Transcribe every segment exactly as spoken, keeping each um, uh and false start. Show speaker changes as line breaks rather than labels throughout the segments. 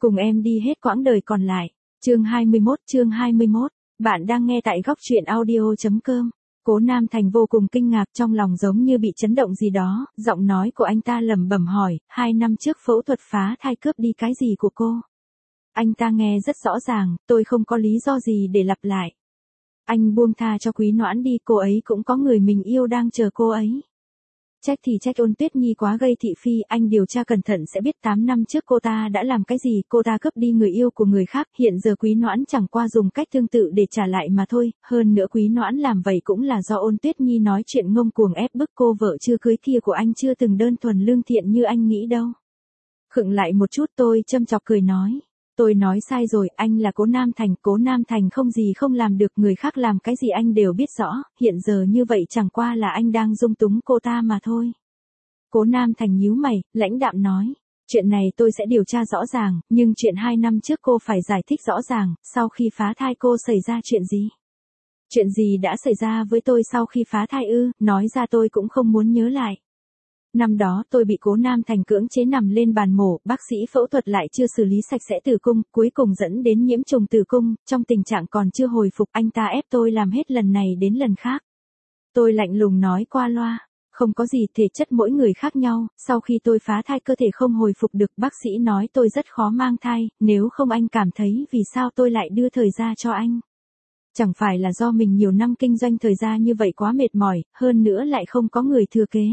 Cùng em đi hết quãng đời còn lại. Chương hai mươi mốt, chương hai mươi mốt. Bạn đang nghe tại góc truyện audio chấm com. Cố Nam Thành vô cùng kinh ngạc, trong lòng giống như bị chấn động gì đó, giọng nói của anh ta lẩm bẩm hỏi, hai năm trước phẫu thuật phá thai cướp đi cái gì của cô? Anh ta nghe rất rõ ràng, tôi không có lý do gì để lặp lại. Anh buông tha cho Quý Noãn đi, cô ấy cũng có người mình yêu đang chờ cô ấy. Trách thì trách Ôn Tuyết Nhi quá gây thị phi, anh điều tra cẩn thận sẽ biết tám năm trước cô ta đã làm cái gì, cô ta cướp đi người yêu của người khác, hiện giờ Quý Noãn chẳng qua dùng cách tương tự để trả lại mà thôi, hơn nữa Quý Noãn làm vậy cũng là do Ôn Tuyết Nhi nói chuyện ngông cuồng ép bức cô vợ chưa cưới kia của anh chưa từng đơn thuần lương thiện như anh nghĩ đâu. Khựng lại một chút, tôi châm chọc cười nói. Tôi nói sai rồi, anh là Cố Nam Thành, Cố Nam Thành không gì không làm được, người khác làm cái gì anh đều biết rõ, hiện giờ như vậy chẳng qua là anh đang dung túng cô ta mà thôi. Cố Nam Thành nhíu mày, lãnh đạm nói, chuyện này tôi sẽ điều tra rõ ràng, nhưng chuyện hai năm trước cô phải giải thích rõ ràng, sau khi phá thai cô xảy ra chuyện gì? Chuyện gì đã xảy ra với tôi sau khi phá thai ư, nói ra tôi cũng không muốn nhớ lại. Năm đó tôi bị Cố Nam Thành cưỡng chế nằm lên bàn mổ, bác sĩ phẫu thuật lại chưa xử lý sạch sẽ tử cung, cuối cùng dẫn đến nhiễm trùng tử cung, trong tình trạng còn chưa hồi phục, anh ta ép tôi làm hết lần này đến lần khác. Tôi lạnh lùng nói qua loa, không có gì, thể chất mỗi người khác nhau, sau khi tôi phá thai cơ thể không hồi phục được, bác sĩ nói tôi rất khó mang thai, nếu không anh cảm thấy vì sao tôi lại đưa thời gian cho anh. Chẳng phải là do mình nhiều năm kinh doanh thời gian như vậy quá mệt mỏi, hơn nữa lại không có người thừa kế.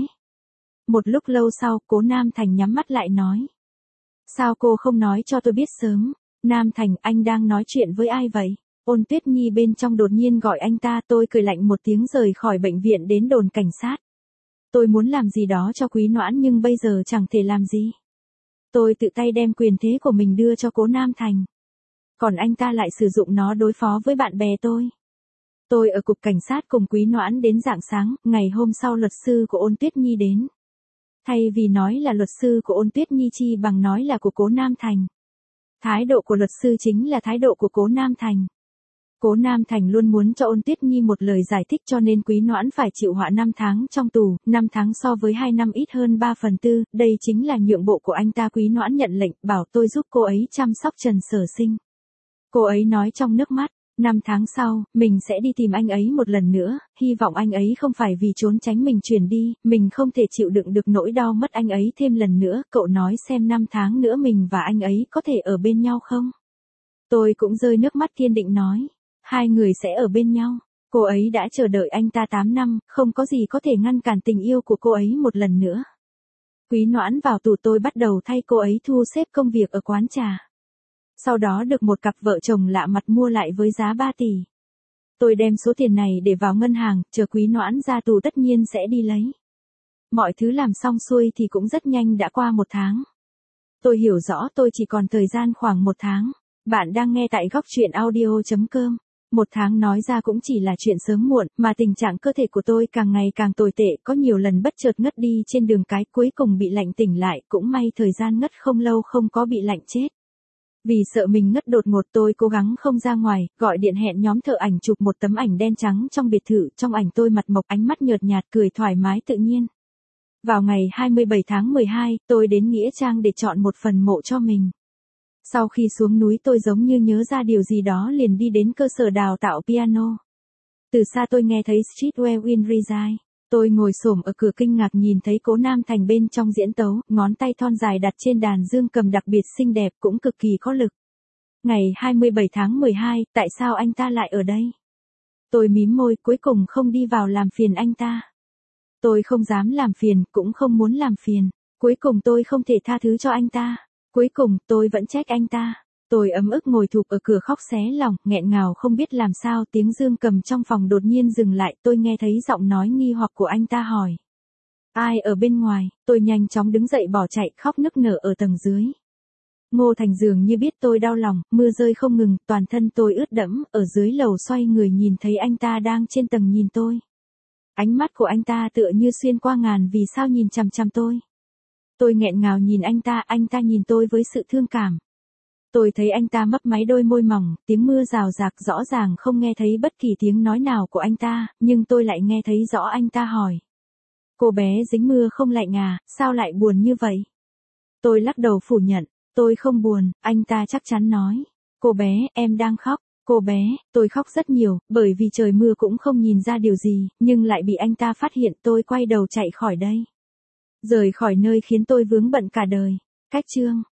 Một lúc lâu sau, Cố Nam Thành nhắm mắt lại nói. Sao cô không nói cho tôi biết sớm? Nam Thành, anh đang nói chuyện với ai vậy? Ôn Tuyết Nhi bên trong đột nhiên gọi anh ta, tôi cười lạnh một tiếng rời khỏi bệnh viện đến đồn cảnh sát. Tôi muốn làm gì đó cho Quý Noãn nhưng bây giờ chẳng thể làm gì. Tôi tự tay đem quyền thế của mình đưa cho Cố Nam Thành. Còn anh ta lại sử dụng nó đối phó với bạn bè tôi. Tôi ở cục cảnh sát cùng Quý Noãn đến rạng sáng, ngày hôm sau luật sư của Ôn Tuyết Nhi đến. Thay vì nói là luật sư của Ôn Tuyết Nhi chi bằng nói là của Cố Nam Thành. Thái độ của luật sư chính là thái độ của Cố Nam Thành. Cố Nam Thành luôn muốn cho Ôn Tuyết Nhi một lời giải thích cho nên Quý Noãn phải chịu họa năm tháng trong tù, năm tháng so với hai năm ít hơn ba phần tư, đây chính là nhượng bộ của anh ta. Quý Noãn nhận lệnh, bảo tôi giúp cô ấy chăm sóc Trần Sở Sinh. Cô ấy nói trong nước mắt. Năm tháng sau, mình sẽ đi tìm anh ấy một lần nữa, hy vọng anh ấy không phải vì trốn tránh mình chuyển đi, mình không thể chịu đựng được nỗi đau mất anh ấy thêm lần nữa, cậu nói xem năm tháng nữa mình và anh ấy có thể ở bên nhau không? Tôi cũng rơi nước mắt kiên định nói, hai người sẽ ở bên nhau, cô ấy đã chờ đợi anh ta tám năm, không có gì có thể ngăn cản tình yêu của cô ấy một lần nữa. Quý Noãn vào tù, tôi bắt đầu thay cô ấy thu xếp công việc ở quán trà. Sau đó được một cặp vợ chồng lạ mặt mua lại với giá ba tỷ. Tôi đem số tiền này để vào ngân hàng, chờ Quý Noãn ra tù tất nhiên sẽ đi lấy. Mọi thứ làm xong xuôi thì cũng rất nhanh đã qua một tháng. Tôi hiểu rõ tôi chỉ còn thời gian khoảng một tháng. Bạn đang nghe tại góc truyện audio chấm com. Một tháng nói ra cũng chỉ là chuyện sớm muộn, mà tình trạng cơ thể của tôi càng ngày càng tồi tệ, có nhiều lần bất chợt ngất đi trên đường cái, cuối cùng bị lạnh tỉnh lại, cũng may thời gian ngất không lâu không có bị lạnh chết. Vì sợ mình ngất đột ngột tôi cố gắng không ra ngoài, gọi điện hẹn nhóm thợ ảnh chụp một tấm ảnh đen trắng trong biệt thự, trong ảnh tôi mặt mộc ánh mắt nhợt nhạt cười thoải mái tự nhiên. Vào ngày hai mươi bảy tháng mười hai, tôi đến Nghĩa Trang để chọn một phần mộ cho mình. Sau khi xuống núi tôi giống như nhớ ra điều gì đó liền đi đến cơ sở đào tạo piano. Từ xa tôi nghe thấy Streetwear in Rizai. Tôi ngồi xổm ở cửa kinh ngạc nhìn thấy Cố Nam Thành bên trong diễn tấu, ngón tay thon dài đặt trên đàn dương cầm đặc biệt xinh đẹp cũng cực kỳ có lực. Ngày hai mươi bảy tháng mười hai, tại sao anh ta lại ở đây? Tôi mím môi, cuối cùng không đi vào làm phiền anh ta. Tôi không dám làm phiền, cũng không muốn làm phiền. Cuối cùng tôi không thể tha thứ cho anh ta. Cuối cùng tôi vẫn trách anh ta. Tôi ấm ức ngồi thụp ở cửa khóc xé lòng, nghẹn ngào không biết làm sao, tiếng dương cầm trong phòng đột nhiên dừng lại, tôi nghe thấy giọng nói nghi hoặc của anh ta hỏi. Ai ở bên ngoài? Tôi nhanh chóng đứng dậy bỏ chạy, khóc nức nở ở tầng dưới. Ngô Thành dường như biết tôi đau lòng, mưa rơi không ngừng, toàn thân tôi ướt đẫm, ở dưới lầu xoay người nhìn thấy anh ta đang trên tầng nhìn tôi. Ánh mắt của anh ta tựa như xuyên qua ngàn vì sao nhìn chằm chằm tôi. Tôi nghẹn ngào nhìn anh ta, anh ta nhìn tôi với sự thương cảm. Tôi thấy anh ta mấp máy đôi môi mỏng, tiếng mưa rào rạc, rõ ràng không nghe thấy bất kỳ tiếng nói nào của anh ta, nhưng tôi lại nghe thấy rõ anh ta hỏi. Cô bé dính mưa không lạnh à, sao lại buồn như vậy? Tôi lắc đầu phủ nhận, tôi không buồn, anh ta chắc chắn nói. Cô bé, em đang khóc. Cô bé, tôi khóc rất nhiều, bởi vì trời mưa cũng không nhìn ra điều gì, nhưng lại bị anh ta phát hiện, tôi quay đầu chạy khỏi đây. Rời khỏi nơi khiến tôi vướng bận cả đời. Cách chương